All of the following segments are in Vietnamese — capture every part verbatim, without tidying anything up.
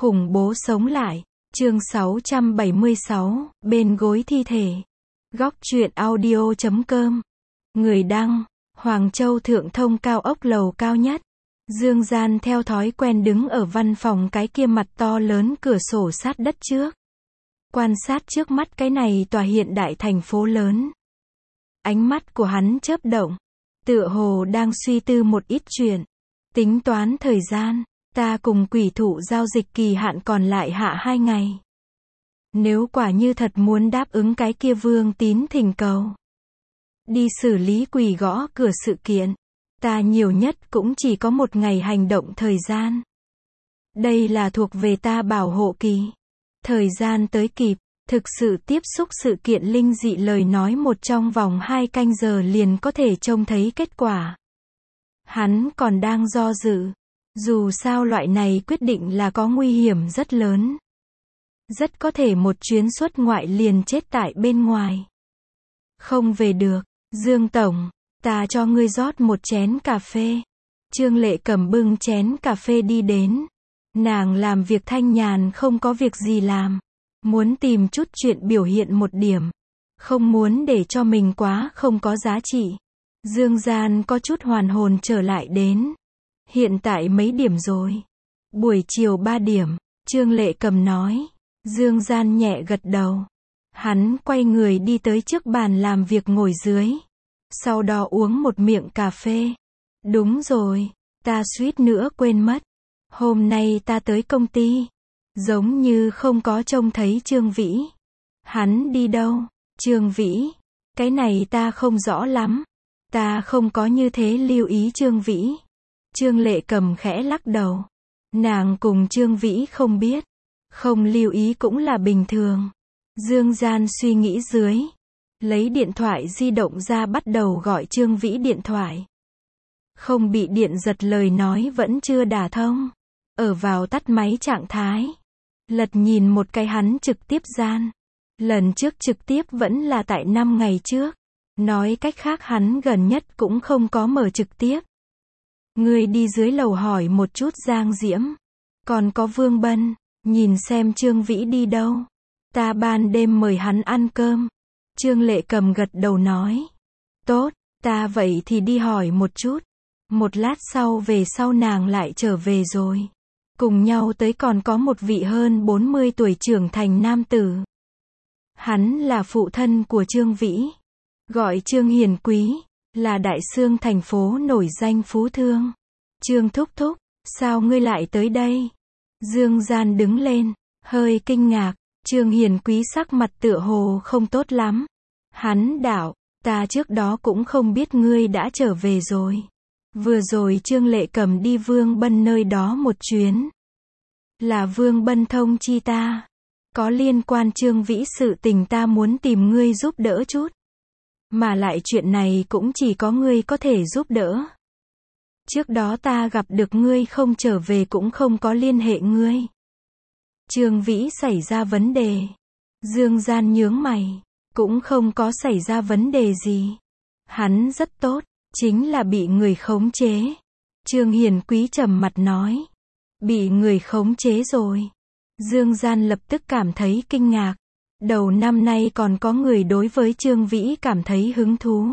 Khủng bố sống lại. Chương sáu trăm bảy mươi sáu, bên gối thi thể. Góc truyện audio chấm com. Người đăng, Hoàng Châu Thượng Thông cao ốc lầu cao nhất. Dương Gian theo thói quen đứng ở văn phòng cái kia mặt to lớn cửa sổ sát đất trước. Quan sát trước mắt cái này tòa hiện đại thành phố lớn. Ánh mắt của hắn chớp động. Tựa hồ đang suy tư một ít chuyện. Tính toán thời gian. Ta cùng quỷ thụ giao dịch kỳ hạn còn lại hạ hai ngày. Nếu quả như thật muốn đáp ứng cái kia Vương Tín thỉnh cầu. Đi xử lý quỷ gõ cửa sự kiện. Ta nhiều nhất cũng chỉ có một ngày hành động thời gian. Đây là thuộc về ta bảo hộ kỳ. Thời gian tới kịp, thực sự tiếp xúc sự kiện linh dị lời nói một trong vòng hai canh giờ liền có thể trông thấy kết quả. Hắn còn đang do dự. Dù sao loại này quyết định là có nguy hiểm rất lớn. Rất có thể một chuyến xuất ngoại liền chết tại bên ngoài. Không về được, Dương Tổng, ta cho ngươi rót một chén cà phê. Trương Lệ cầm bưng chén cà phê đi đến. Nàng làm việc thanh nhàn không có việc gì làm. Muốn tìm chút chuyện biểu hiện một điểm. Không muốn để cho mình quá không có giá trị. Dương Gian có chút hoàn hồn trở lại đến. Hiện tại mấy điểm rồi? Buổi chiều ba điểm, Trương Lệ cầm nói. Dương Gian nhẹ gật đầu. Hắn quay người đi tới trước bàn làm việc ngồi dưới. Sau đó uống một miệng cà phê. Đúng rồi, ta suýt nữa quên mất. Hôm nay ta tới công ty. Giống như không có trông thấy Trương Vĩ. Hắn đi đâu? Trương Vĩ? Cái này ta không rõ lắm. Ta không có như thế lưu ý Trương Vĩ. Trương Lệ cầm khẽ lắc đầu. Nàng cùng Trương Vĩ không biết. Không lưu ý cũng là bình thường. Dương Gian suy nghĩ dưới. Lấy điện thoại di động ra bắt đầu gọi Trương Vĩ điện thoại. Không bị điện giật lời nói vẫn chưa đả thông. Ở vào tắt máy trạng thái. Lật nhìn một cái hắn trực tiếp gian. Lần trước trực tiếp vẫn là tại năm ngày trước. Nói cách khác hắn gần nhất cũng không có mở trực tiếp. Người đi dưới lầu hỏi một chút Giang Diễm. Còn có Vương Bân. Nhìn xem Trương Vĩ đi đâu. Ta ban đêm mời hắn ăn cơm. Trương Lệ cầm gật đầu nói. Tốt, ta vậy thì đi hỏi một chút. Một lát sau về sau nàng lại trở về rồi. Cùng nhau tới còn có một vị hơn bốn mươi tuổi trưởng thành nam tử. Hắn là phụ thân của Trương Vĩ. Gọi Trương Hiền Quý. Là đại xương thành phố nổi danh phú thương. Trương thúc thúc, sao ngươi lại tới đây? Dương Gian đứng lên, hơi kinh ngạc. Trương Hiền Quý sắc mặt tựa hồ không tốt lắm. Hắn đạo, ta trước đó cũng không biết ngươi đã trở về rồi. Vừa rồi Trương Lệ cầm đi Vương Bân nơi đó một chuyến. Là Vương Bân thông chi ta. Có liên quan Trương Vĩ sự tình ta muốn tìm ngươi giúp đỡ chút. Mà lại chuyện này cũng chỉ có ngươi có thể giúp đỡ. Trước đó ta gặp được ngươi không trở về cũng không có liên hệ ngươi. Trương Vĩ xảy ra vấn đề. Dương Gian nhướng mày. Cũng không có xảy ra vấn đề gì. Hắn rất tốt, chính là bị người khống chế. Trương Hiền Quý trầm mặt nói. Bị người khống chế rồi. Dương Gian lập tức cảm thấy kinh ngạc. Đầu năm nay còn có người đối với Trương Vĩ cảm thấy hứng thú.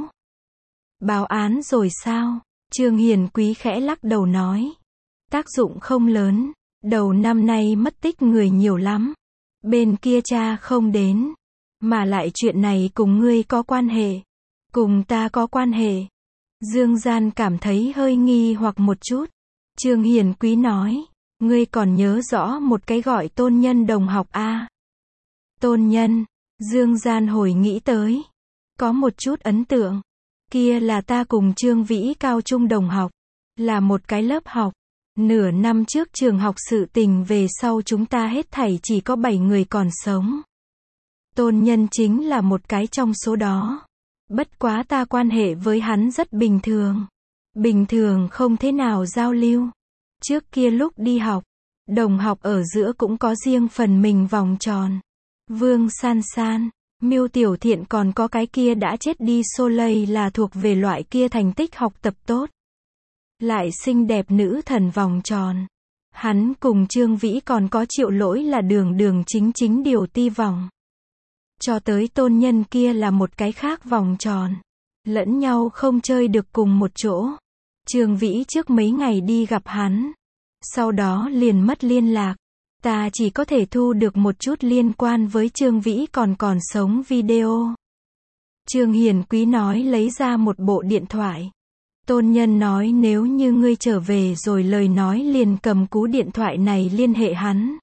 Báo án rồi sao? Trương Hiền Quý khẽ lắc đầu nói. Tác dụng không lớn. Đầu năm nay mất tích người nhiều lắm. Bên kia cha không đến. Mà lại chuyện này cùng ngươi có quan hệ. Cùng ta có quan hệ. Dương Gian cảm thấy hơi nghi hoặc một chút. Trương Hiền Quý nói. Ngươi còn nhớ rõ một cái gọi Tôn Nhân đồng học a? À? Tôn Nhân. Dương Gian hồi nghĩ tới. Có một chút ấn tượng. Kia là ta cùng Trương Vĩ cao trung đồng học. Là một cái lớp học. Nửa năm trước trường học sự tình về sau chúng ta hết thảy chỉ có bảy người còn sống. Tôn Nhân chính là một cái trong số đó. Bất quá ta quan hệ với hắn rất bình thường. Bình thường không thế nào giao lưu. Trước kia lúc đi học, đồng học ở giữa cũng có riêng phần mình vòng tròn. Vương San San, Miêu Tiểu Thiện còn có cái kia đã chết đi Soleil là thuộc về loại kia thành tích học tập tốt. Lại xinh đẹp nữ thần vòng tròn. Hắn cùng Trương Vĩ còn có Triệu Lỗi là đường đường chính chính điều ti vòng. Cho tới Tôn Nhân kia là một cái khác vòng tròn. Lẫn nhau không chơi được cùng một chỗ. Trương Vĩ trước mấy ngày đi gặp hắn. Sau đó liền mất liên lạc. Ta chỉ có thể thu được một chút liên quan với Trương Vĩ còn còn sống video. Trương Hiền Quý nói lấy ra một bộ điện thoại. Tôn Nhân nói nếu như ngươi trở về rồi lời nói liền cầm cú điện thoại này liên hệ hắn.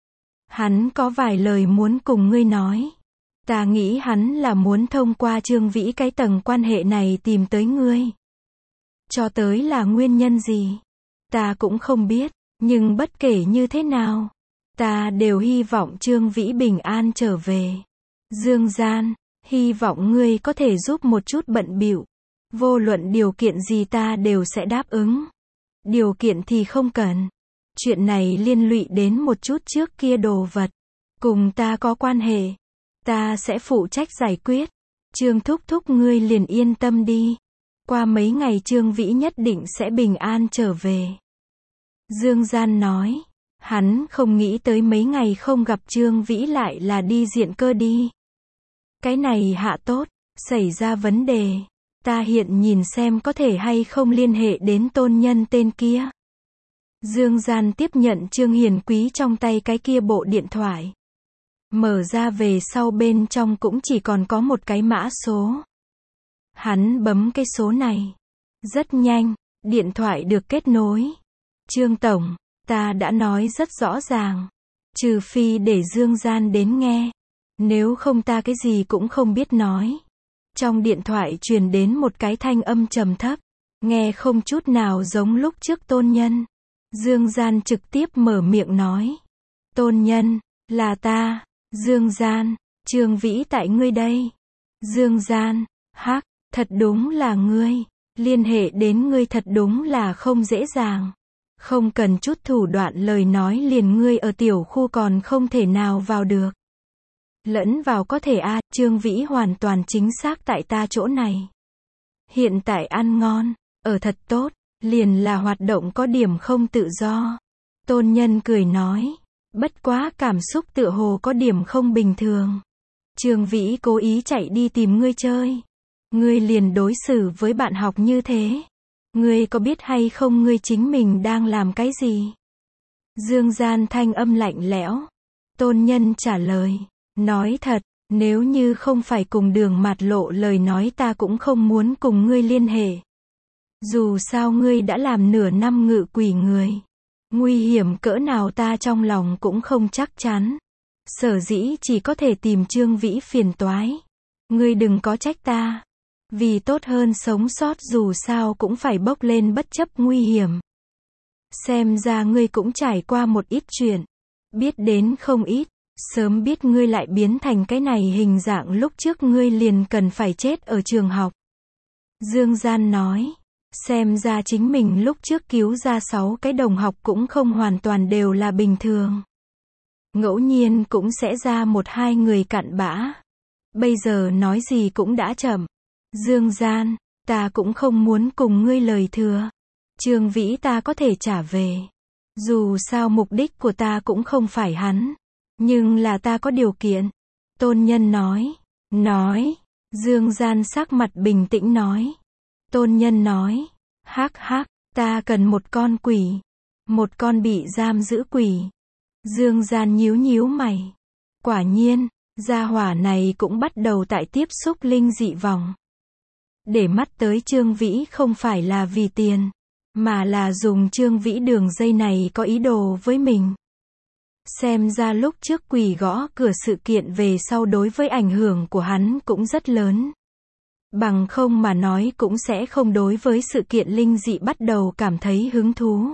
Hắn có vài lời muốn cùng ngươi nói. Ta nghĩ hắn là muốn thông qua Trương Vĩ cái tầng quan hệ này tìm tới ngươi. Cho tới là nguyên nhân gì? Ta cũng không biết, nhưng bất kể như thế nào, ta đều hy vọng Trương Vĩ bình an trở về. Dương Gian, hy vọng ngươi có thể giúp một chút bận bịu. Vô luận điều kiện gì ta đều sẽ đáp ứng. Điều kiện thì không cần. Chuyện này liên lụy đến một chút trước kia đồ vật. Cùng ta có quan hệ. Ta sẽ phụ trách giải quyết. Trương thúc thúc ngươi liền yên tâm đi. Qua mấy ngày Trương Vĩ nhất định sẽ bình an trở về. Dương Gian nói. Hắn không nghĩ tới mấy ngày không gặp Trương Vĩ lại là đi diện cơ đi. Cái này hạ tốt. Xảy ra vấn đề. Ta hiện nhìn xem có thể hay không liên hệ đến Tôn Nhân tên kia. Dương Gian tiếp nhận Trương Hiền Quý trong tay cái kia bộ điện thoại. Mở ra về sau bên trong cũng chỉ còn có một cái mã số. Hắn bấm cái số này. Rất nhanh, điện thoại được kết nối. Trương Tổng, ta đã nói rất rõ ràng. Trừ phi để Dương Gian đến nghe. Nếu không ta cái gì cũng không biết nói. Trong điện thoại truyền đến một cái thanh âm trầm thấp. Nghe không chút nào giống lúc trước Tôn Nhân. Dương Gian trực tiếp mở miệng nói. Tôn Nhân, là ta. Dương Gian, Trương Vĩ tại ngươi đây. Dương Gian, hắc, thật đúng là ngươi. Liên hệ đến ngươi thật đúng là không dễ dàng. Không cần chút thủ đoạn lời nói liền ngươi ở tiểu khu còn không thể nào vào được. Lẫn vào có thể a, à, Trương Vĩ hoàn toàn chính xác tại ta chỗ này. Hiện tại ăn ngon, ở thật tốt, liền là hoạt động có điểm không tự do. Tôn Nhân cười nói. Bất quá cảm xúc tựa hồ có điểm không bình thường. Trương Vĩ cố ý chạy đi tìm ngươi chơi. Ngươi liền đối xử với bạn học như thế. Ngươi có biết hay không ngươi chính mình đang làm cái gì? Dương Gian thanh âm lạnh lẽo. Tôn Nhân trả lời. Nói thật, nếu như không phải cùng Đường Mạt Lộ lời nói ta cũng không muốn cùng ngươi liên hệ. Dù sao ngươi đã làm nửa năm ngự quỷ người. Nguy hiểm cỡ nào ta trong lòng cũng không chắc chắn. Sở dĩ chỉ có thể tìm Trương Vĩ phiền toái. Ngươi đừng có trách ta. Vì tốt hơn sống sót dù sao cũng phải bốc lên bất chấp nguy hiểm. Xem ra ngươi cũng trải qua một ít chuyện. Biết đến không ít. Sớm biết ngươi lại biến thành cái này hình dạng lúc trước ngươi liền cần phải chết ở trường học. Dương Gian nói. Xem ra chính mình lúc trước cứu ra sáu cái đồng học cũng không hoàn toàn đều là bình thường. Ngẫu nhiên cũng sẽ ra một hai người cặn bã. Bây giờ nói gì cũng đã chậm. Dương Gian, ta cũng không muốn cùng ngươi lời thừa. Trương Vĩ ta có thể trả về. Dù sao mục đích của ta cũng không phải hắn. Nhưng là ta có điều kiện. Tôn Nhân nói. Nói. Dương Gian sắc mặt bình tĩnh nói. Tôn Nhân nói. Hắc hắc, ta cần một con quỷ. Một con bị giam giữ quỷ. Dương Gian nhíu nhíu mày. Quả nhiên, gia hỏa này cũng bắt đầu tại tiếp xúc linh dị vòng. Để mắt tới Trương Vĩ không phải là vì tiền, mà là dùng Trương Vĩ đường dây này có ý đồ với mình. Xem ra lúc trước quỷ gõ cửa sự kiện về sau đối với ảnh hưởng của hắn cũng rất lớn. Bằng không mà nói cũng sẽ không đối với sự kiện linh dị bắt đầu cảm thấy hứng thú.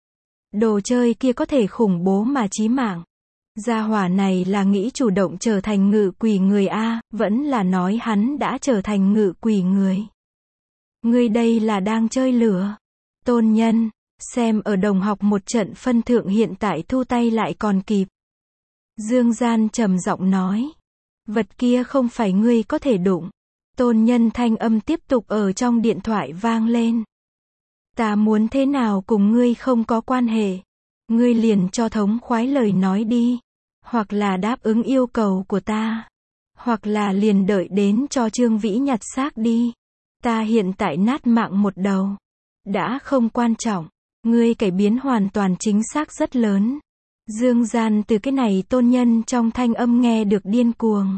Đồ chơi kia có thể khủng bố mà chí mạng. Gia hỏa này là nghĩ chủ động trở thành ngự quỷ người a, vẫn là nói hắn đã trở thành ngự quỷ người. Ngươi đây là đang chơi lửa. Tôn Nhân, xem ở đồng học một trận phân thượng hiện tại thu tay lại còn kịp. Dương Gian trầm giọng nói. Vật kia không phải ngươi có thể đụng. Tôn Nhân thanh âm tiếp tục ở trong điện thoại vang lên. Ta muốn thế nào cùng ngươi không có quan hệ. ngươi liền cho thống khoái lời nói đi. Hoặc là đáp ứng yêu cầu của ta. Hoặc là liền đợi đến cho Trương Vĩ nhặt xác đi. Ta hiện tại nát mạng một đầu. Đã không quan trọng. Ngươi cải biến hoàn toàn chính xác rất lớn. Dương Gian từ cái này tôn nhân trong thanh âm nghe được điên cuồng.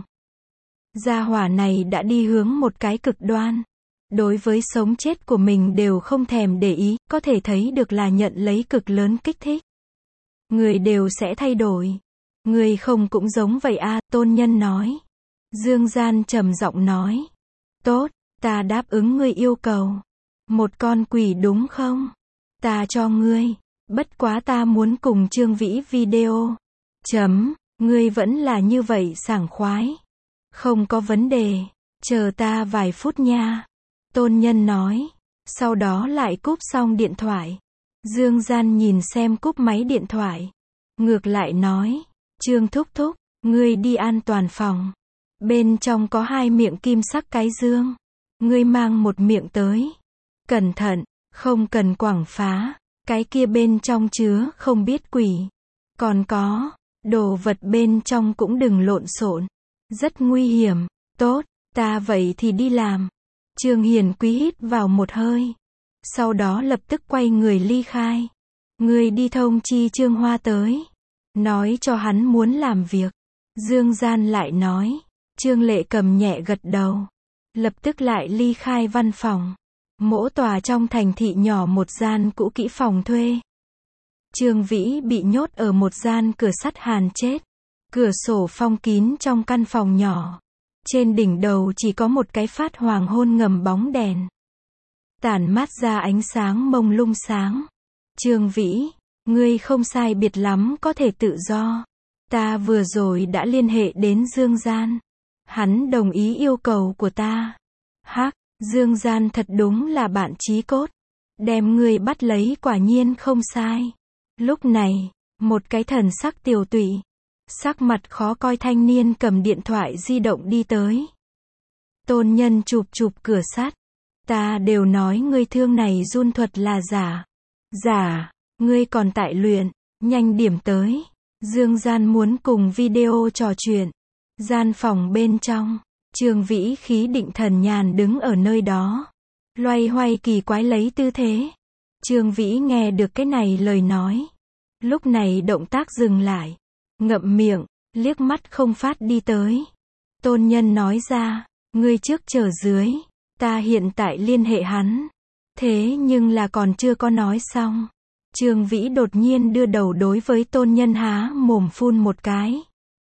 Gia hỏa này đã đi hướng một cái cực đoan. Đối với sống chết của mình đều không thèm để ý, có thể thấy được là nhận lấy cực lớn kích thích. Người đều sẽ thay đổi. Người không cũng giống vậy a, tôn nhân nói. Dương Gian trầm giọng nói. Tốt, ta đáp ứng ngươi yêu cầu. Một con quỷ đúng không? Ta cho ngươi. Bất quá ta muốn cùng Trương Vĩ video. Chấm, ngươi vẫn là như vậy sảng khoái. Không có vấn đề. Chờ ta vài phút nha. Tôn nhân nói. Sau đó lại cúp xong điện thoại. Dương Gian nhìn xem cúp máy điện thoại. Ngược lại nói. Trương thúc thúc, ngươi đi an toàn phòng. Bên trong có hai miệng kim sắc cái dương. Ngươi mang một miệng tới. Cẩn thận, không cần quảng phá. Cái kia bên trong chứa không biết quỷ. Còn có, đồ vật bên trong cũng đừng lộn xộn. Rất nguy hiểm. Tốt, ta vậy thì đi làm. Trương Hiền Quý hít vào một hơi. Sau đó lập tức quay người ly khai. Ngươi đi thông chi Trương Hoa tới. Nói cho hắn muốn làm việc. Dương Gian lại nói. Trương Lệ Cầm nhẹ gật đầu. Lập tức lại ly khai văn phòng. Mỗi tòa trong thành thị nhỏ một gian cũ kỹ phòng thuê. Trương Vĩ bị nhốt ở một gian cửa sắt hàn chết. Cửa sổ phong kín trong căn phòng nhỏ. Trên đỉnh đầu chỉ có một cái phát hoàng hôn ngầm bóng đèn. Tản mát ra ánh sáng mông lung sáng. Trương Vĩ, ngươi không sai biệt lắm có thể tự do. Ta vừa rồi đã liên hệ đến Dương Gian. Hắn đồng ý yêu cầu của ta. Hắc, Dương Gian thật đúng là bạn chí cốt. Đem ngươi bắt lấy quả nhiên không sai. Lúc này, một cái thần sắc tiều tụy, sắc mặt khó coi thanh niên cầm điện thoại di động đi tới. Tôn nhân chụp chụp cửa sắt. Ta đều nói ngươi thương này run thuật là giả. Giả, ngươi còn tại luyện, nhanh điểm tới. Dương Gian muốn cùng video trò chuyện. Gian phòng bên trong, Trương Vĩ khí định thần nhàn đứng ở nơi đó. Loay hoay kỳ quái lấy tư thế. Trương Vĩ nghe được cái này lời nói. Lúc này động tác dừng lại. Ngậm miệng, liếc mắt không phát đi tới. Tôn nhân nói ra, ngươi trước chờ dưới. Ta hiện tại liên hệ hắn. Thế nhưng là còn chưa có nói xong. Trương Vĩ đột nhiên đưa đầu đối với tôn nhân há mồm phun một cái.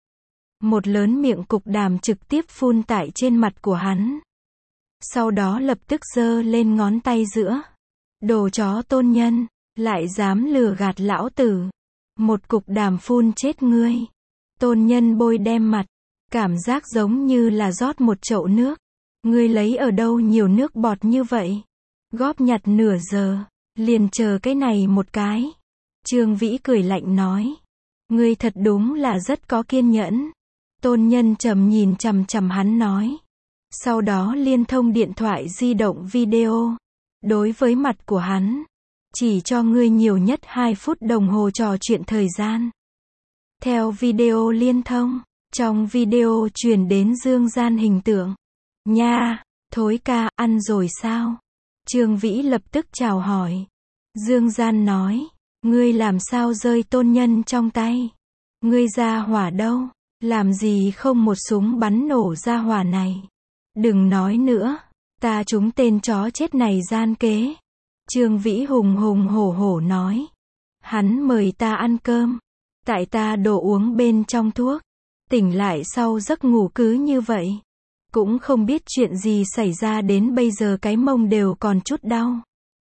Một lớn miệng cục đàm trực tiếp phun tại trên mặt của hắn. Sau đó lập tức giơ lên ngón tay giữa. Đồ chó tôn nhân, lại dám lừa gạt lão tử. Một cục đàm phun chết ngươi. Tôn nhân bôi đem mặt. Cảm giác giống như là rót một chậu nước. Ngươi lấy ở đâu nhiều nước bọt như vậy? Góp nhặt nửa giờ. Liền chờ cái này một cái. Trương Vĩ cười lạnh nói. Ngươi thật đúng là rất có kiên nhẫn. Tôn nhân trầm nhìn chằm chằm hắn nói. Sau đó liên thông điện thoại di động video. Đối với mặt của hắn. Chỉ cho ngươi nhiều nhất hai phút đồng hồ trò chuyện thời gian. Theo video liên thông. Trong video truyền đến Dương Gian hình tượng. Nha, thối ca, ăn rồi sao? Trương Vĩ lập tức chào hỏi. Dương Gian nói. Ngươi làm sao rơi tôn nhân trong tay? Ngươi ra hỏa đâu? Làm gì không một súng bắn nổ ra hỏa này? Đừng nói nữa. Ta trúng tên chó chết này gian kế. Trương Vĩ hùng hùng hổ hổ nói. Hắn mời ta ăn cơm. Tại ta đổ uống bên trong thuốc. Tỉnh lại sau giấc ngủ cứ như vậy. Cũng không biết chuyện gì xảy ra đến bây giờ cái mông đều còn chút đau.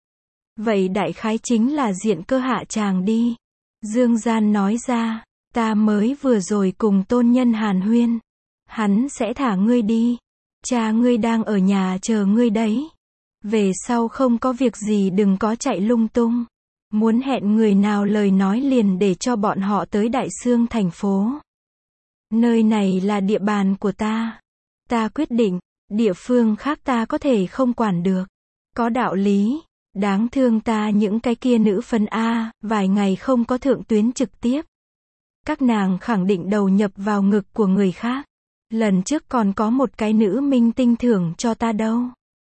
Vậy đại khái chính là diện cơ hạ tràng đi. Dương Gian nói ra. Ta mới vừa rồi cùng tôn nhân hàn huyên. Hắn sẽ thả ngươi đi. Cha ngươi đang ở nhà chờ ngươi đấy. Về sau không có việc gì đừng có chạy lung tung. Muốn hẹn người nào lời nói liền để cho bọn họ tới Đại Xương thành phố. Nơi này là địa bàn của ta. Ta quyết định, địa phương khác ta có thể không quản được. Có đạo lý. Đáng thương ta những cái kia nữ phấn A, vài ngày không có thượng tuyến trực tiếp. Các nàng khẳng định đầu nhập vào ngực của người khác. Lần trước còn có một cái nữ minh tinh thưởng cho ta đâu.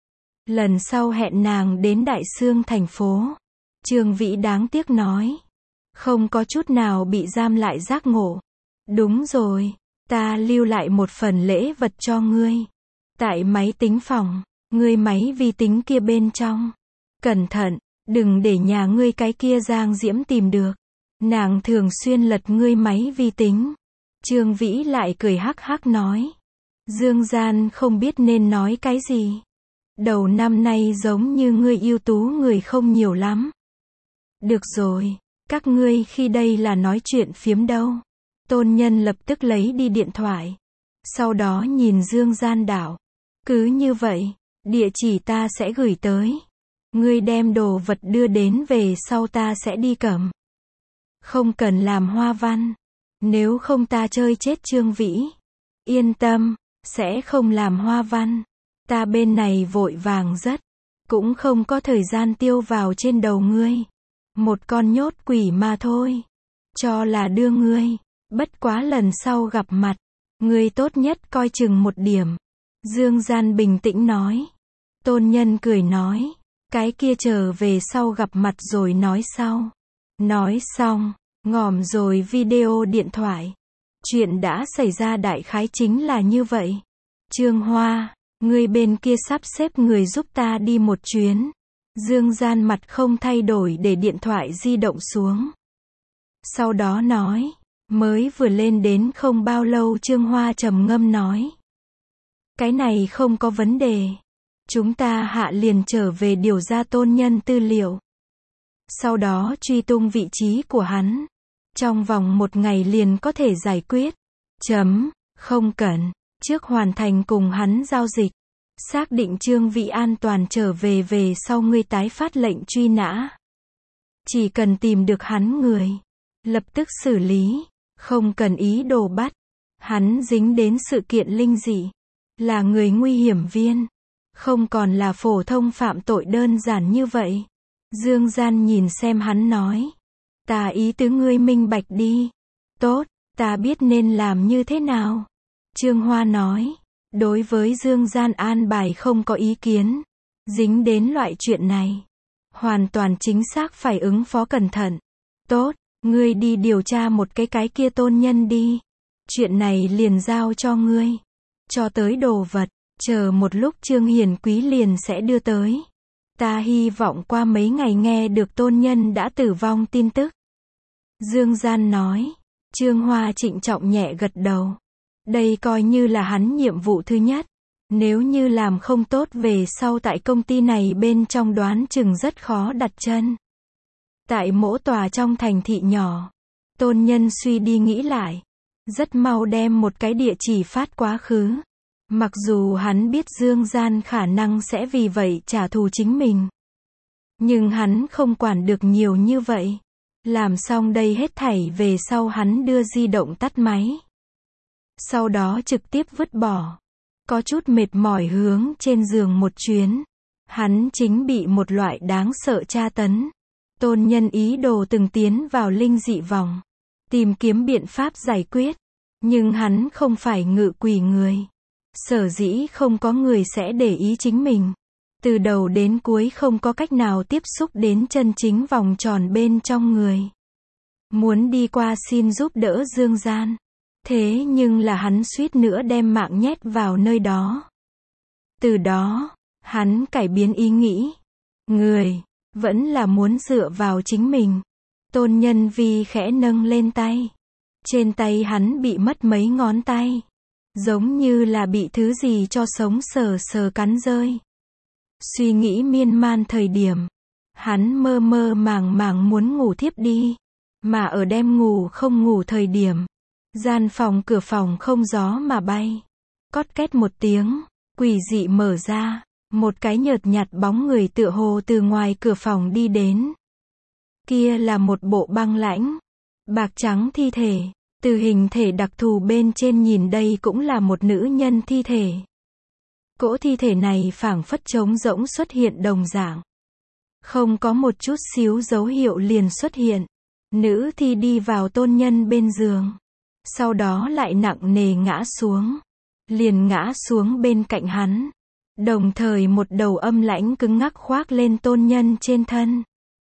Lần sau hẹn nàng đến Đại Xương thành phố. Trương Vĩ đáng tiếc nói. Không có chút nào bị giam lại giác ngộ. Đúng rồi, ta lưu lại một phần lễ vật cho ngươi. Tại máy tính phòng, ngươi máy vi tính kia bên trong. Cẩn thận, đừng để nhà ngươi cái kia Giang Diễm tìm được. Nàng thường xuyên lật ngươi máy vi tính. Trương Vĩ lại cười hắc hắc nói. Dương Gian không biết nên nói cái gì. Đầu năm nay giống như ngươi ưu tú người không nhiều lắm. Được rồi, các ngươi khi đây là nói chuyện phiếm đâu. Tôn Nhân lập tức lấy đi điện thoại. Sau đó nhìn Dương Gian đảo. Cứ như vậy, địa chỉ ta sẽ gửi tới. Ngươi đem đồ vật đưa đến về sau ta sẽ đi cầm. Không cần làm hoa văn. Nếu không ta chơi chết Trương Vĩ. Yên tâm, sẽ không làm hoa văn. Ta bên này vội vàng rất. Cũng không có thời gian tiêu vào trên đầu ngươi. Một con nhốt quỷ mà thôi. Cho là đưa ngươi. Bất quá lần sau gặp mặt. Ngươi tốt nhất coi chừng một điểm. Dương Gian bình tĩnh nói. Tôn Nhân cười nói. Cái kia chờ về sau gặp mặt rồi nói sau. Nói xong, ngòm rồi video điện thoại. Chuyện đã xảy ra đại khái chính là như vậy. Trương Hoa, người bên kia sắp xếp người giúp ta đi một chuyến. Dương Gian mặt không thay đổi để điện thoại di động xuống. Sau đó nói, mới vừa lên đến không bao lâu Trương Hoa trầm ngâm nói. Cái này không có vấn đề. Chúng ta hạ liền trở về điều ra Tôn Nhân tư liệu. Sau đó truy tung vị trí của hắn. Trong vòng một ngày liền có thể giải quyết. Chấm, không cần. Trước hoàn thành cùng hắn giao dịch. Xác định Trương Vĩ an toàn trở về về sau ngươi tái phát lệnh truy nã. Chỉ cần tìm được hắn người. Lập tức xử lý. Không cần ý đồ bắt. Hắn dính đến sự kiện linh dị. Là người nguy hiểm viên. Không còn là phổ thông phạm tội đơn giản như vậy. Dương Gian nhìn xem hắn nói. Ta ý tứ ngươi minh bạch đi. Tốt, ta biết nên làm như thế nào. Trương Hoa nói. Đối với Dương Gian an bài không có ý kiến. Dính đến loại chuyện này. Hoàn toàn chính xác phải ứng phó cẩn thận. Tốt, ngươi đi điều tra một cái cái kia Tôn Nhân đi. Chuyện này liền giao cho ngươi. Cho tới đồ vật. Chờ một lúc Trương Hiền Quý liền sẽ đưa tới. Ta hy vọng qua mấy ngày nghe được Tôn Nhân đã tử vong tin tức. Dương Gian nói. Trương Hoa trịnh trọng nhẹ gật đầu. Đây coi như là hắn nhiệm vụ thứ nhất. Nếu như làm không tốt về sau tại công ty này bên trong đoán chừng rất khó đặt chân. Tại mỗi tòa trong thành thị nhỏ. Tôn Nhân suy đi nghĩ lại. Rất mau đem một cái địa chỉ phát quá khứ. Mặc dù hắn biết Dương Gian khả năng sẽ vì vậy trả thù chính mình. Nhưng hắn không quản được nhiều như vậy. Làm xong đây hết thảy về sau hắn đưa di động tắt máy. Sau đó trực tiếp vứt bỏ. Có chút mệt mỏi hướng trên giường một chuyến. Hắn chính bị một loại đáng sợ tra tấn. Tôn Nhân ý đồ từng tiến vào linh dị vòng. Tìm kiếm biện pháp giải quyết. Nhưng hắn không phải ngự quỷ người. Sở dĩ không có người sẽ để ý chính mình. Từ đầu đến cuối không có cách nào tiếp xúc đến chân chính vòng tròn bên trong người. Muốn đi qua xin giúp đỡ Dương Gian. Thế nhưng là hắn suýt nữa đem mạng nhét vào nơi đó. Từ đó, hắn cải biến ý nghĩ. Người, vẫn là muốn dựa vào chính mình. Tôn Nhân Vi khẽ nâng lên tay. Trên tay hắn bị mất mấy ngón tay. Giống như là bị thứ gì cho sống sờ sờ cắn rơi. Suy nghĩ miên man thời điểm. Hắn mơ mơ màng màng muốn ngủ thiếp đi. Mà ở đêm ngủ không ngủ thời điểm. Gian phòng cửa phòng không gió mà bay. Cót két một tiếng. Quỷ dị mở ra. Một cái nhợt nhạt bóng người tựa hồ từ ngoài cửa phòng đi đến. Kia là một bộ băng lãnh. Bạc trắng thi thể. Từ hình thể đặc thù bên trên nhìn đây cũng là một nữ nhân thi thể. Cỗ thi thể này phảng phất trống rỗng xuất hiện đồng dạng. Không có một chút xíu dấu hiệu liền xuất hiện. Nữ thi đi vào tôn nhân bên giường. Sau đó lại nặng nề ngã xuống. Liền ngã xuống bên cạnh hắn. Đồng thời một đầu âm lãnh cứng ngắc khoác lên tôn nhân trên thân.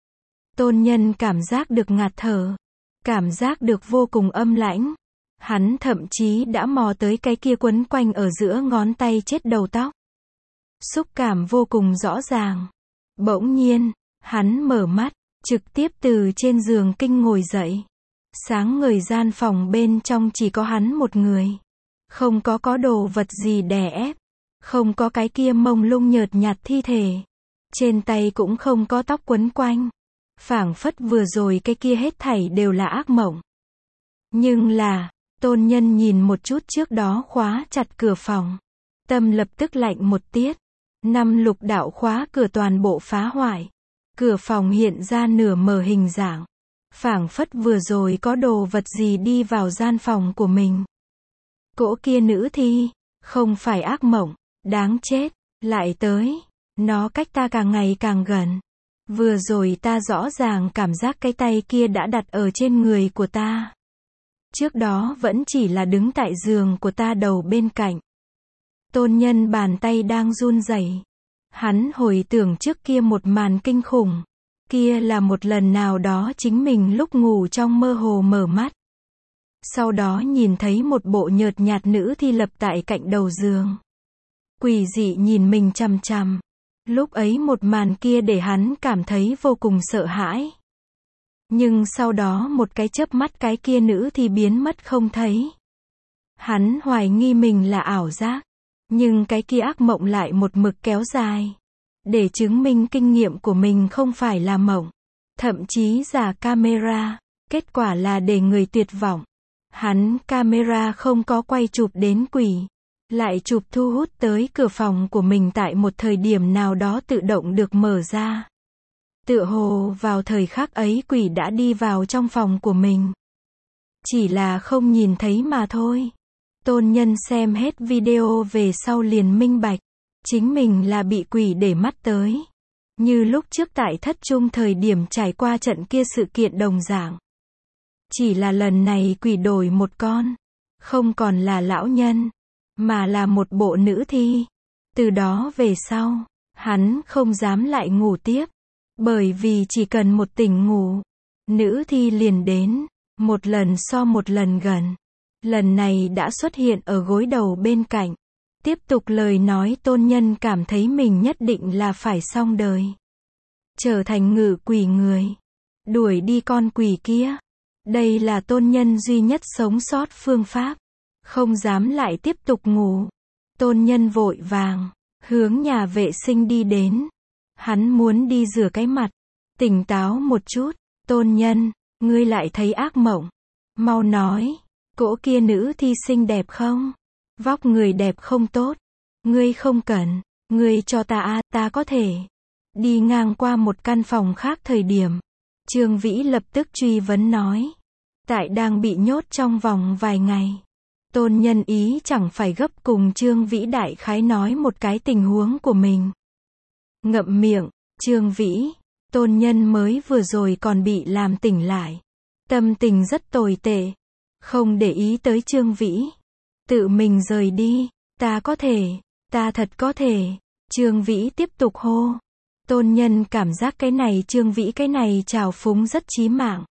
Tôn nhân cảm giác được ngạt thở. Cảm giác được vô cùng âm lãnh. Hắn thậm chí đã mò tới cái kia quấn quanh ở giữa ngón tay chết đầu tóc. Xúc cảm vô cùng rõ ràng. Bỗng nhiên, hắn mở mắt, trực tiếp từ trên giường kinh ngồi dậy. Sáng ngời gian phòng bên trong chỉ có hắn một người. Không có có đồ vật gì đè ép. Không có cái kia mông lung nhợt nhạt thi thể. Trên tay cũng không có tóc quấn quanh. Phảng phất vừa rồi cái kia hết thảy đều là ác mộng. Nhưng là, tôn nhân nhìn một chút trước đó khóa chặt cửa phòng. Tâm lập tức lạnh một tiết. Năm lục đạo khóa cửa toàn bộ phá hoại. Cửa phòng hiện ra nửa mờ hình dạng. Phảng phất vừa rồi có đồ vật gì đi vào gian phòng của mình. Cỗ kia nữ thi, không phải ác mộng, đáng chết, lại tới. Nó cách ta càng ngày càng gần. Vừa rồi ta rõ ràng cảm giác cái tay kia đã đặt ở trên người của ta. Trước đó vẫn chỉ là đứng tại giường của ta đầu bên cạnh. Tôn nhân bàn tay đang run rẩy. Hắn hồi tưởng trước kia một màn kinh khủng. Kia là một lần nào đó chính mình lúc ngủ trong mơ hồ mở mắt. Sau đó nhìn thấy một bộ nhợt nhạt nữ thi lập tại cạnh đầu giường. Quỷ dị nhìn mình chằm chằm. Lúc ấy một màn kia để hắn cảm thấy vô cùng sợ hãi. Nhưng sau đó một cái chớp mắt cái kia nữ thì biến mất không thấy. Hắn hoài nghi mình là ảo giác. Nhưng cái kia ác mộng lại một mực kéo dài. Để chứng minh kinh nghiệm của mình không phải là mộng. Thậm chí giả camera. Kết quả là để người tuyệt vọng. Hắn camera không có quay chụp đến quỷ. Lại chụp thu hút tới cửa phòng của mình tại một thời điểm nào đó tự động được mở ra. Tựa hồ vào thời khắc ấy quỷ đã đi vào trong phòng của mình. Chỉ là không nhìn thấy mà thôi. Tôn nhân xem hết video về sau liền minh bạch. Chính mình là bị quỷ để mắt tới. Như lúc trước tại thất trung thời điểm trải qua trận kia sự kiện đồng dạng. Chỉ là lần này quỷ đổi một con. Không còn là lão nhân. Mà là một bộ nữ thi. Từ đó về sau, hắn không dám lại ngủ tiếp. Bởi vì chỉ cần một tỉnh ngủ, nữ thi liền đến. Một lần so một lần gần. Lần này đã xuất hiện ở gối đầu bên cạnh. Tiếp tục lời nói tôn nhân cảm thấy mình nhất định là phải xong đời. Trở thành ngự quỷ người. Đuổi đi con quỷ kia. Đây là tôn nhân duy nhất sống sót phương pháp. Không dám lại tiếp tục ngủ. Tôn nhân vội vàng. Hướng nhà vệ sinh đi đến. Hắn muốn đi rửa cái mặt. Tỉnh táo một chút. Tôn nhân, ngươi lại thấy ác mộng. Mau nói. Cỗ kia nữ thi xinh đẹp không? Vóc người đẹp không tốt. Ngươi không cần. Ngươi cho ta a, ta có thể. Đi ngang qua một căn phòng khác thời điểm. Trương Vĩ lập tức truy vấn nói. Tại đang bị nhốt trong vòng vài ngày. Tôn nhân ý chẳng phải gấp cùng Trương Vĩ đại khái nói một cái tình huống của mình. Ngậm miệng, Trương Vĩ. Tôn nhân mới vừa rồi còn bị làm tỉnh lại. Tâm tình rất tồi tệ. Không để ý tới Trương Vĩ. Tự mình rời đi. Ta có thể. Ta thật có thể. Trương Vĩ tiếp tục hô. Tôn nhân cảm giác cái này Trương Vĩ cái này trào phúng rất chí mạng.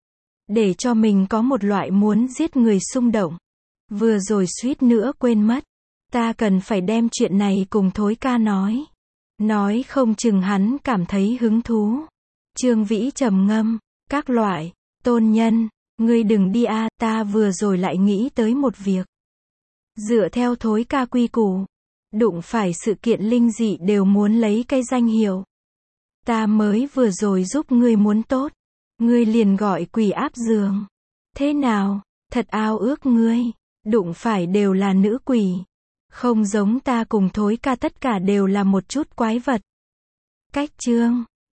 Để cho mình có một loại muốn giết người xung động. Vừa rồi suýt nữa quên mất. Ta cần phải đem chuyện này cùng Thối ca nói. Nói không chừng hắn cảm thấy hứng thú. Trương Vĩ trầm ngâm. Các loại. Tôn nhân. Ngươi đừng đi a, ta vừa rồi lại nghĩ tới một việc. Dựa theo Thối ca quy củ. Đụng phải sự kiện linh dị đều muốn lấy cái danh hiệu. Ta mới vừa rồi giúp ngươi muốn tốt. Ngươi liền gọi quỷ áp giường. Thế nào? Thật ao ước ngươi. Đụng phải đều là nữ quỷ. Không giống ta cùng Thối ca tất cả đều là một chút quái vật. Cách chương